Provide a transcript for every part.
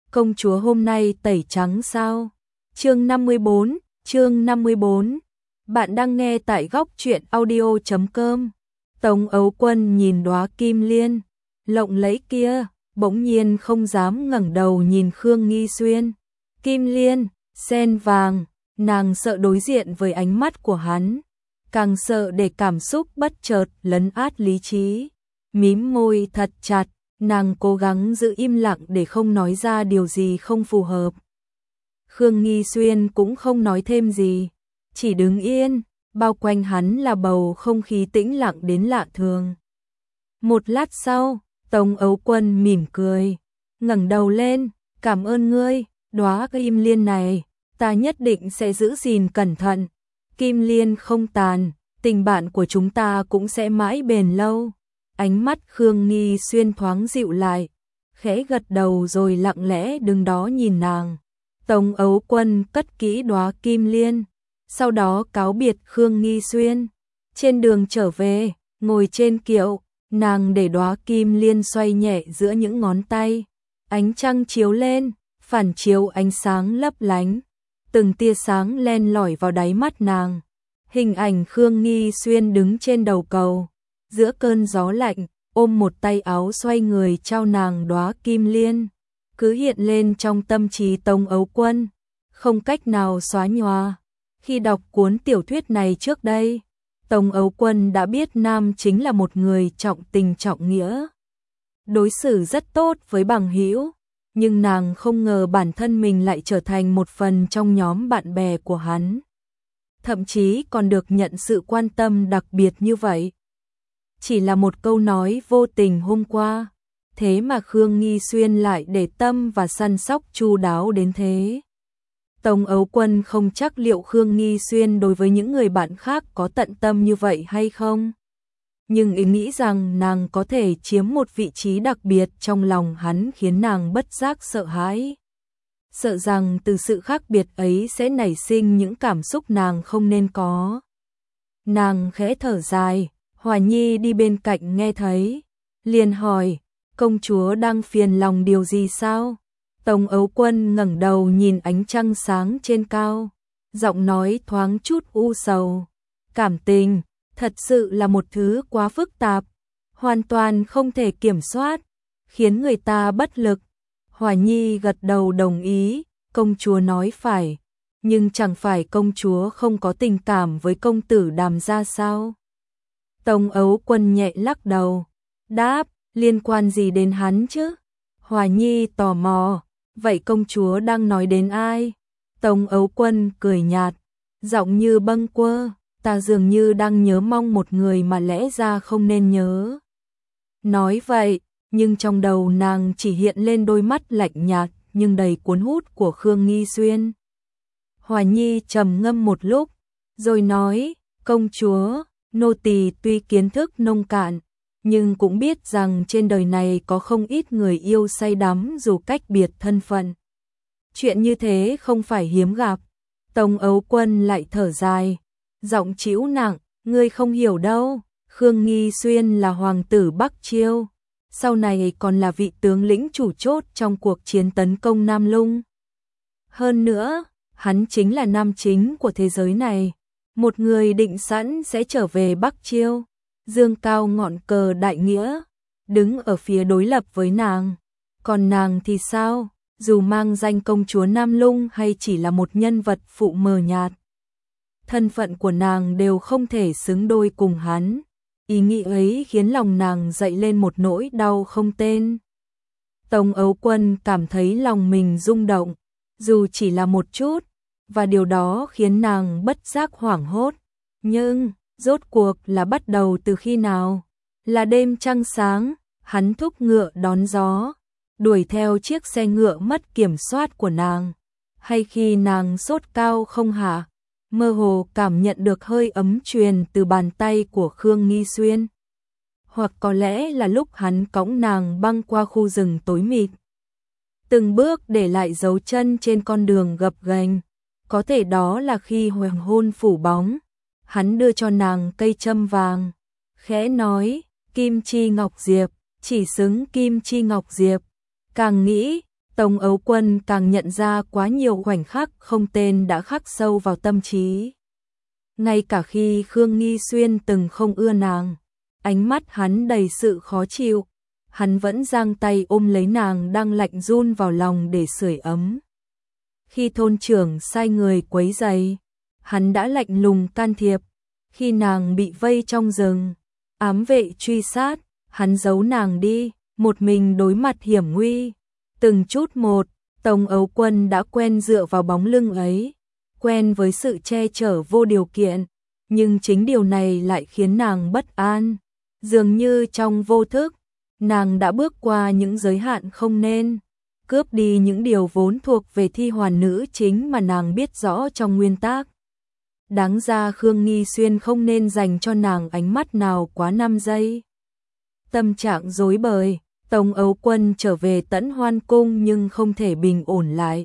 công chúa hôm nay tẩy trắng sao? Chương 54. Bạn đang nghe tại góc truyện audio.com. Tống Ấu Quân nhìn đóa kim liên lộng lẫy kia, bỗng nhiên không dám ngẩng đầu nhìn Khương Nghi Xuyên. Kim liên, sen vàng, nàng sợ đối diện với ánh mắt của hắn, càng sợ để cảm xúc bất chợt lấn át lý trí. Mím môi thật chặt, nàng cố gắng giữ im lặng để không nói ra điều gì không phù hợp. Khương Nghi Xuyên cũng không nói thêm gì, chỉ đứng yên, bao quanh hắn là bầu không khí tĩnh lặng đến lạ thường. Một lát sau, Tống Ấu Quân mỉm cười, ngẩng đầu lên, cảm ơn ngươi, đóa kim liên này, ta nhất định sẽ giữ gìn cẩn thận. Kim liên không tàn, tình bạn của chúng ta cũng sẽ mãi bền lâu. Ánh mắt Khương Nghi Xuyên thoáng dịu lại, khẽ gật đầu rồi lặng lẽ đứng đó nhìn nàng. Tống Ấu Quân cất kỹ đóa kim liên, sau đó cáo biệt Khương Nghi Xuyên. Trên đường trở về, ngồi trên kiệu, nàng để đóa kim liên xoay nhẹ giữa những ngón tay. Ánh trăng chiếu lên, phản chiếu ánh sáng lấp lánh, từng tia sáng len lỏi vào đáy mắt nàng. Hình ảnh Khương Nghi Xuyên đứng trên đầu cầu, giữa cơn gió lạnh, ôm một tay áo xoay người trao nàng đóa kim liên, cứ hiện lên trong tâm trí Tống Ấu Quân, không cách nào xóa nhòa. Khi đọc cuốn tiểu thuyết này trước đây, Tống Ấu Quân đã biết nam chính là một người trọng tình trọng nghĩa, đối xử rất tốt với bằng hữu, nhưng nàng không ngờ bản thân mình lại trở thành một phần trong nhóm bạn bè của hắn, thậm chí còn được nhận sự quan tâm đặc biệt như vậy. Chỉ là một câu nói vô tình hôm qua, thế mà Khương Nghi Xuyên lại để tâm và săn sóc chu đáo đến thế. Tống Ấu Quân không chắc liệu Khương Nghi Xuyên đối với những người bạn khác có tận tâm như vậy hay không, nhưng ý nghĩ rằng nàng có thể chiếm một vị trí đặc biệt trong lòng hắn khiến nàng bất giác sợ hãi. Sợ rằng từ sự khác biệt ấy sẽ nảy sinh những cảm xúc nàng không nên có. Nàng khẽ thở dài, Hòa Nhi đi bên cạnh nghe thấy, liền hỏi, công chúa đang phiền lòng điều gì sao? Tống Ấu Quân ngẩng đầu nhìn ánh trăng sáng trên cao, giọng nói thoáng chút u sầu. Cảm tình, thật sự là một thứ quá phức tạp, hoàn toàn không thể kiểm soát, khiến người ta bất lực. Hòa Nhi gật đầu đồng ý, công chúa nói phải, nhưng chẳng phải công chúa không có tình cảm với công tử Đàm gia sao? Tống Ấu Quân nhẹ lắc đầu, đáp, liên quan gì đến hắn chứ? Hòa Nhi tò mò, vậy công chúa đang nói đến ai? Tống Ấu Quân cười nhạt, giọng như bâng quơ, ta dường như đang nhớ mong một người mà lẽ ra không nên nhớ. Nói vậy, nhưng trong đầu nàng chỉ hiện lên đôi mắt lạnh nhạt nhưng đầy cuốn hút của Khương Nghi Xuyên. Hòa Nhi trầm ngâm một lúc, rồi nói, công chúa, nô tỳ tuy kiến thức nông cạn, nhưng cũng biết rằng trên đời này có không ít người yêu say đắm dù cách biệt thân phận. Chuyện như thế không phải hiếm gặp. Tống Ấu Quân lại thở dài, giọng trĩu nặng, ngươi không hiểu đâu, Khương Nghi Xuyên là hoàng tử Bắc Chiêu, sau này còn là vị tướng lĩnh chủ chốt trong cuộc chiến tấn công Nam Lung. Hơn nữa, hắn chính là nam chính của thế giới này, một người định sẵn sẽ trở về Bắc Chiêu, dương cao ngọn cờ đại nghĩa, đứng ở phía đối lập với nàng. Còn nàng thì sao, dù mang danh công chúa Nam Lung hay chỉ là một nhân vật phụ mờ nhạt, thân phận của nàng đều không thể xứng đôi cùng hắn. Ý nghĩ ấy khiến lòng nàng dậy lên một nỗi đau không tên. Tống Ấu Quân cảm thấy lòng mình rung động, dù chỉ là một chút, và điều đó khiến nàng bất giác hoảng hốt. Nhưng, rốt cuộc là bắt đầu từ khi nào? Là đêm trăng sáng, hắn thúc ngựa đón gió, đuổi theo chiếc xe ngựa mất kiểm soát của nàng, hay khi nàng sốt cao không hạ, mơ hồ cảm nhận được hơi ấm truyền từ bàn tay của Khương Nghi Xuyên. Hoặc có lẽ là lúc hắn cõng nàng băng qua khu rừng tối mịt, từng bước để lại dấu chân trên con đường gập ghềnh. Có thể đó là khi hoàng hôn phủ bóng, hắn đưa cho nàng cây châm vàng, khẽ nói, Kim Chi Ngọc Diệp, chỉ xứng Kim Chi Ngọc Diệp. Càng nghĩ, Tống Ấu Quân càng nhận ra quá nhiều khoảnh khắc không tên đã khắc sâu vào tâm trí. Ngay cả khi Khương Nghi Xuyên từng không ưa nàng, ánh mắt hắn đầy sự khó chịu, hắn vẫn giang tay ôm lấy nàng đang lạnh run vào lòng để sưởi ấm. Khi thôn trưởng sai người quấy rầy, hắn đã lạnh lùng can thiệp. Khi nàng bị vây trong rừng, ám vệ truy sát, hắn giấu nàng đi, một mình đối mặt hiểm nguy. Từng chút một, Tống Ấu Quân đã quen dựa vào bóng lưng ấy, quen với sự che chở vô điều kiện, nhưng chính điều này lại khiến nàng bất an. Dường như trong vô thức, nàng đã bước qua những giới hạn không nên, cướp đi những điều vốn thuộc về Thi Hoàn nữ chính mà nàng biết rõ trong nguyên tắc. Đáng ra Khương Nghi Xuyên không nên dành cho nàng ánh mắt nào quá 5 giây. Tâm trạng rối bời, Tống Ấu Quân trở về Tẫn Hoan Cung nhưng không thể bình ổn lại.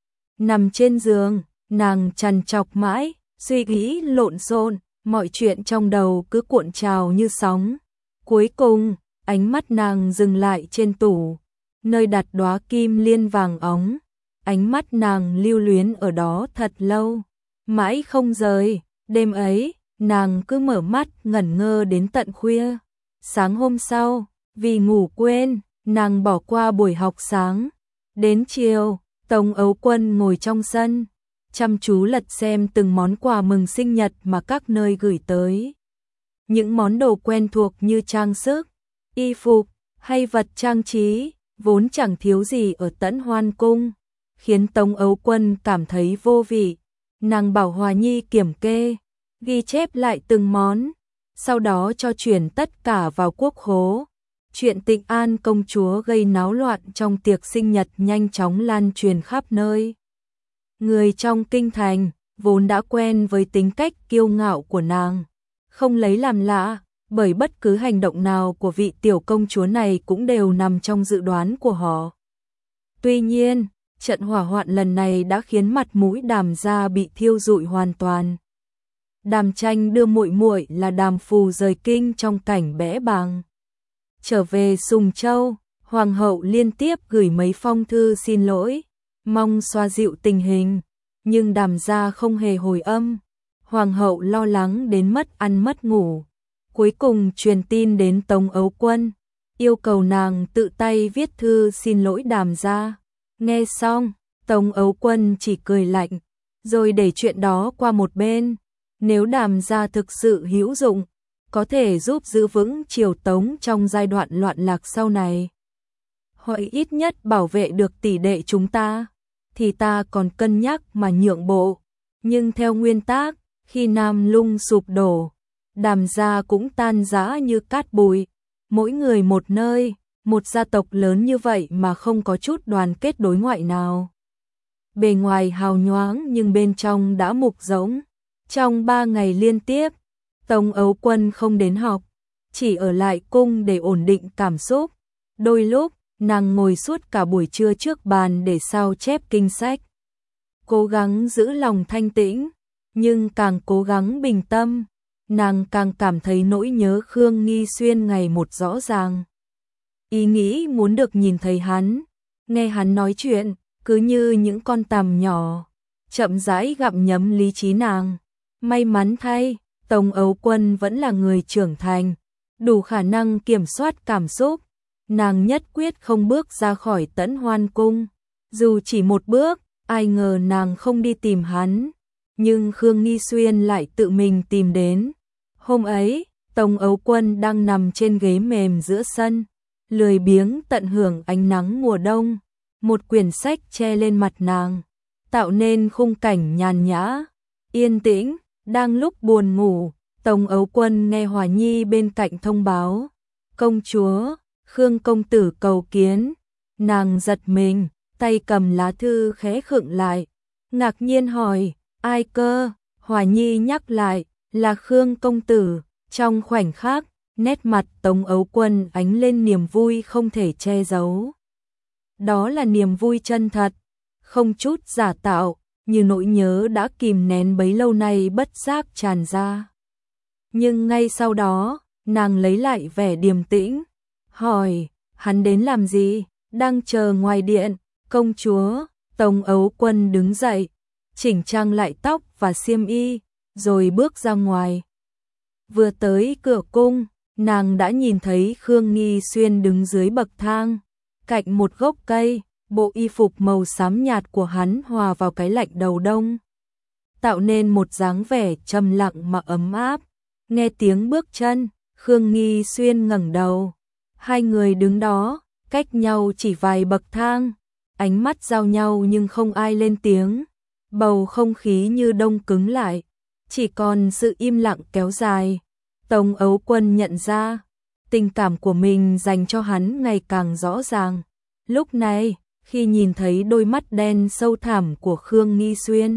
Nằm trên giường, nàng trằn trọc mãi, suy nghĩ lộn xộn, mọi chuyện trong đầu cứ cuộn trào như sóng. Cuối cùng, ánh mắt nàng dừng lại trên tủ, nơi đặt đóa kim liên vàng óng. Ánh mắt nàng lưu luyến ở đó thật lâu, mãi không rời. Đêm ấy, nàng cứ mở mắt ngẩn ngơ đến tận khuya. Sáng hôm sau, vì ngủ quên, nàng bỏ qua buổi học sáng. Đến chiều, Tống Ấu Quân ngồi trong sân, chăm chú lật xem từng món quà mừng sinh nhật mà các nơi gửi tới. Những món đồ quen thuộc như trang sức, y phục hay vật trang trí, vốn chẳng thiếu gì ở Tẫn Hoan Cung, khiến Tống Ấu Quân cảm thấy vô vị. Nàng bảo Hòa Nhi kiểm kê, ghi chép lại từng món, sau đó cho chuyển tất cả vào quốc khố. Chuyện Tịnh An công chúa gây náo loạn trong tiệc sinh nhật nhanh chóng lan truyền khắp nơi. Người trong kinh thành vốn đã quen với tính cách kiêu ngạo của nàng, không lấy làm lạ, bởi bất cứ hành động nào của vị tiểu công chúa này cũng đều nằm trong dự đoán của họ. Tuy nhiên, trận hỏa hoạn lần này đã khiến mặt mũi Đàm gia bị thiêu rụi hoàn toàn. Đàm Tranh đưa muội muội là Đàm Phù rời kinh trong cảnh bẽ bàng. Trở về Sùng Châu, hoàng hậu liên tiếp gửi mấy phong thư xin lỗi, mong xoa dịu tình hình, nhưng Đàm gia không hề hồi âm. Hoàng hậu lo lắng đến mất ăn mất ngủ, cuối cùng truyền tin đến Tống Ấu Quân, yêu cầu nàng tự tay viết thư xin lỗi Đàm gia. Nghe xong, Tống Ấu Quân chỉ cười lạnh, rồi để chuyện đó qua một bên. Nếu Đàm gia thực sự hữu dụng, có thể giúp giữ vững triều Tống trong giai đoạn loạn lạc sau này, hoặc ít nhất bảo vệ được tỷ đệ chúng ta, thì ta còn cân nhắc mà nhượng bộ. Nhưng theo nguyên tắc, khi Nam Lung sụp đổ, Đàm gia cũng tan rã như cát bụi, mỗi người một nơi, một gia tộc lớn như vậy mà không có chút đoàn kết đối ngoại nào. Bề ngoài hào nhoáng nhưng bên trong đã mục rỗng. Trong 3 ngày liên tiếp, Tống Ấu Quân không đến học, chỉ ở lại cung để ổn định cảm xúc. Đôi lúc, nàng ngồi suốt cả buổi trưa trước bàn để sao chép kinh sách, cố gắng giữ lòng thanh tĩnh, nhưng càng cố gắng bình tâm, nàng càng cảm thấy nỗi nhớ Khương Nghi Xuyên ngày một rõ ràng. Ý nghĩ muốn được nhìn thấy hắn, nghe hắn nói chuyện, cứ như những con tằm nhỏ, chậm rãi gặm nhấm lý trí nàng. May mắn thay, Tống Ấu Quân vẫn là người trưởng thành, đủ khả năng kiểm soát cảm xúc. Nàng nhất quyết không bước ra khỏi Tẫn Hoan Cung, dù chỉ một bước. Ai ngờ nàng không đi tìm hắn, nhưng Khương Nghi Xuyên lại tự mình tìm đến. Hôm ấy, Tống Ấu Quân đang nằm trên ghế mềm giữa sân, lười biếng tận hưởng ánh nắng mùa đông. Một quyển sách che lên mặt nàng, tạo nên khung cảnh nhàn nhã, yên tĩnh. Đang lúc buồn ngủ, Tống Ấu Quân nghe Hòa Nhi bên cạnh thông báo, công chúa, Khương công tử cầu kiến. Nàng giật mình, tay cầm lá thư khẽ khựng lại, ngạc nhiên hỏi, ai cơ? Hòa Nhi nhắc lại, là Khương công tử. Trong khoảnh khắc, nét mặt Tống Ấu Quân ánh lên niềm vui không thể che giấu. Đó là niềm vui chân thật, không chút giả tạo, như nỗi nhớ đã kìm nén bấy lâu nay bất giác tràn ra. Nhưng ngay sau đó, nàng lấy lại vẻ điềm tĩnh, hỏi, hắn đến làm gì? Đang chờ ngoài điện, Công chúa, Tống Ấu Quân đứng dậy, chỉnh trang lại tóc và xiêm y, rồi bước ra ngoài. Vừa tới cửa cung, nàng đã nhìn thấy Khương Nghi Xuyên đứng dưới bậc thang, cạnh một gốc cây, bộ y phục màu xám nhạt của hắn hòa vào cái lạnh đầu đông, tạo nên một dáng vẻ trầm lặng mà ấm áp. Nghe tiếng bước chân, Khương Nghi Xuyên ngẩng đầu. Hai người đứng đó, cách nhau chỉ vài bậc thang, ánh mắt giao nhau nhưng không ai lên tiếng. Bầu không khí như đông cứng lại, chỉ còn sự im lặng kéo dài. Tống Ấu Quân nhận ra, tình cảm của mình dành cho hắn ngày càng rõ ràng. Lúc này, khi nhìn thấy đôi mắt đen sâu thẳm của Khương Nghi Xuyên,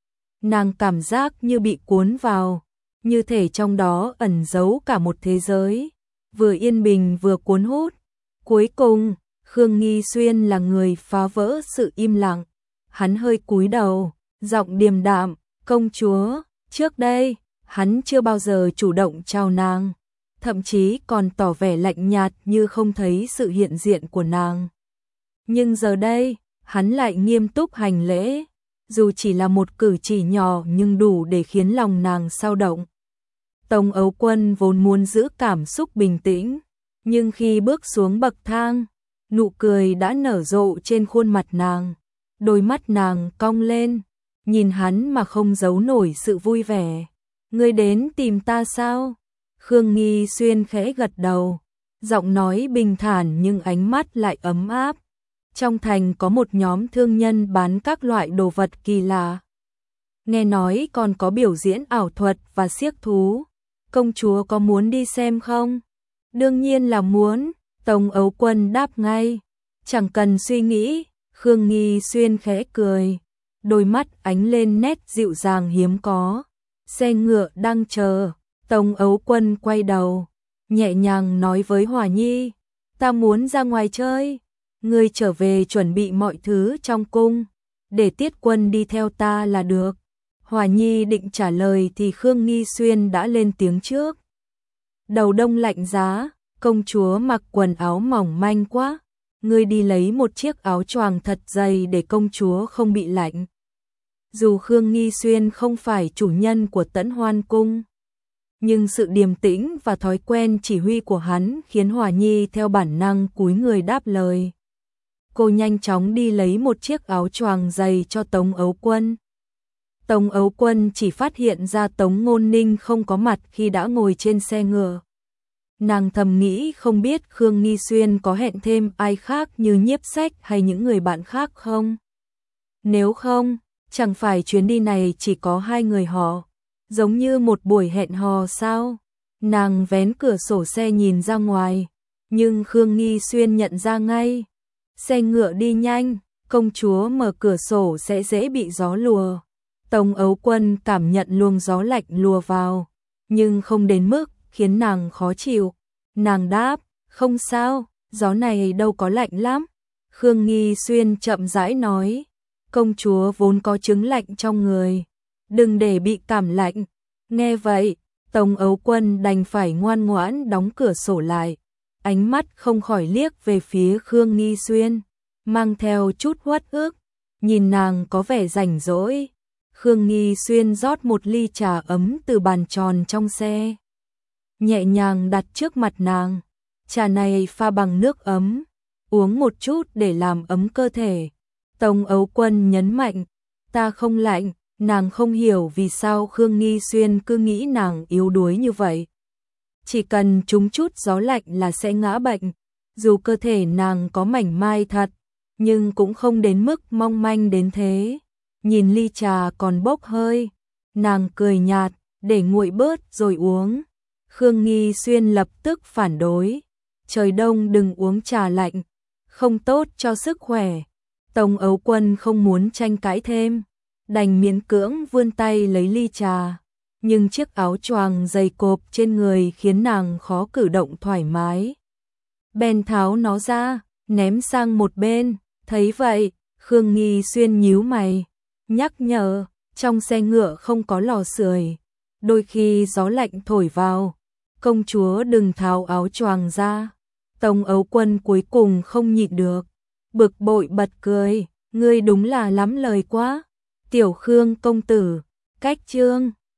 nàng cảm giác như bị cuốn vào, như thể trong đó ẩn giấu cả một thế giới, vừa yên bình vừa cuốn hút. Cuối cùng, Khương Nghi Xuyên là người phá vỡ sự im lặng. Hắn hơi cúi đầu, giọng điềm đạm, công chúa. Trước đây, hắn chưa bao giờ chủ động chào nàng, thậm chí còn tỏ vẻ lạnh nhạt như không thấy sự hiện diện của nàng. Nhưng giờ đây, hắn lại nghiêm túc hành lễ, dù chỉ là một cử chỉ nhỏ nhưng đủ để khiến lòng nàng xao động. Tống Ấu Quân vốn muốn giữ cảm xúc bình tĩnh, nhưng khi bước xuống bậc thang, nụ cười đã nở rộ trên khuôn mặt nàng. Đôi mắt nàng cong lên, nhìn hắn mà không giấu nổi sự vui vẻ. Ngươi đến tìm ta sao? Khương Nghi Xuyên khẽ gật đầu, giọng nói bình thản nhưng ánh mắt lại ấm áp. Trong thành có một nhóm thương nhân bán các loại đồ vật kỳ lạ. Nghe nói còn có biểu diễn ảo thuật và xiếc thú. Công chúa có muốn đi xem không? Đương nhiên là muốn, Tống Ấu Quân đáp ngay. Chẳng cần suy nghĩ, Khương Nghi Xuyên khẽ cười, đôi mắt ánh lên nét dịu dàng hiếm có. Xe ngựa đang chờ, Tống Ấu Quân quay đầu, nhẹ nhàng nói với Hòa Nhi, ta muốn ra ngoài chơi, ngươi trở về chuẩn bị mọi thứ trong cung, để Tiết Quân đi theo ta là được. Hòa Nhi định trả lời thì Khương Nghi Xuyên đã lên tiếng trước. Đầu đông lạnh giá, công chúa mặc quần áo mỏng manh quá, ngươi đi lấy một chiếc áo choàng thật dày để công chúa không bị lạnh. Dù Khương Nghi Xuyên không phải chủ nhân của Tẫn Hoan Cung, nhưng sự điềm tĩnh và thói quen chỉ huy của hắn khiến Hòa Nhi theo bản năng cúi người đáp lời. Cô nhanh chóng đi lấy một chiếc áo choàng dày cho Tống Ấu Quân. Tống Ấu Quân chỉ phát hiện ra Tống Ngôn Ninh không có mặt khi đã ngồi trên xe ngựa. Nàng thầm nghĩ không biết Khương Nghi Xuyên có hẹn thêm ai khác như Nhiếp Sách hay những người bạn khác không? Nếu không, chẳng phải chuyến đi này chỉ có hai người họ, giống như một buổi hẹn hò sao? Nàng vén cửa sổ xe nhìn ra ngoài, nhưng Khương Nghi Xuyên nhận ra ngay. Xe ngựa đi nhanh, công chúa mở cửa sổ sẽ dễ bị gió lùa. Tống Ấu Quân cảm nhận luồng gió lạnh lùa vào, nhưng không đến mức khiến nàng khó chịu. Nàng đáp, không sao, gió này đâu có lạnh lắm. Khương Nghi Xuyên chậm rãi nói, công chúa vốn có chứng lạnh trong người, đừng để bị cảm lạnh. Nghe vậy, Tống Ấu Quân đành phải ngoan ngoãn đóng cửa sổ lại, ánh mắt không khỏi liếc về phía Khương Nghi Xuyên, mang theo chút uất ức, nhìn nàng có vẻ rảnh rỗi. Khương Nghi Xuyên rót một ly trà ấm từ bàn tròn trong xe, nhẹ nhàng đặt trước mặt nàng. Trà này pha bằng nước ấm, uống một chút để làm ấm cơ thể. Tống Ấu Quân nhấn mạnh, ta không lạnh. Nàng không hiểu vì sao Khương Nghi Xuyên cứ nghĩ nàng yếu đuối như vậy. Chỉ cần trúng chút gió lạnh là sẽ ngã bệnh. Dù cơ thể nàng có mảnh mai thật, nhưng cũng không đến mức mong manh đến thế. Nhìn ly trà còn bốc hơi, nàng cười nhạt, để nguội bớt rồi uống. Khương Nghi Xuyên lập tức phản đối, trời đông đừng uống trà lạnh, không tốt cho sức khỏe. Tống Ấu Quân không muốn tranh cãi thêm, đành miễn cưỡng vươn tay lấy ly trà, nhưng chiếc áo choàng dày cộp trên người khiến nàng khó cử động thoải mái. Bèn tháo nó ra, ném sang một bên. Thấy vậy, Khương Nghi Xuyên nhíu mày, nhắc nhở, trong xe ngựa không có lò sưởi, đôi khi gió lạnh thổi vào, công chúa đừng tháo áo choàng ra. Tống Ấu Quân cuối cùng không nhịn được, bực bội bật cười, ngươi đúng là lắm lời quá. Tiểu Khương công tử, cách trương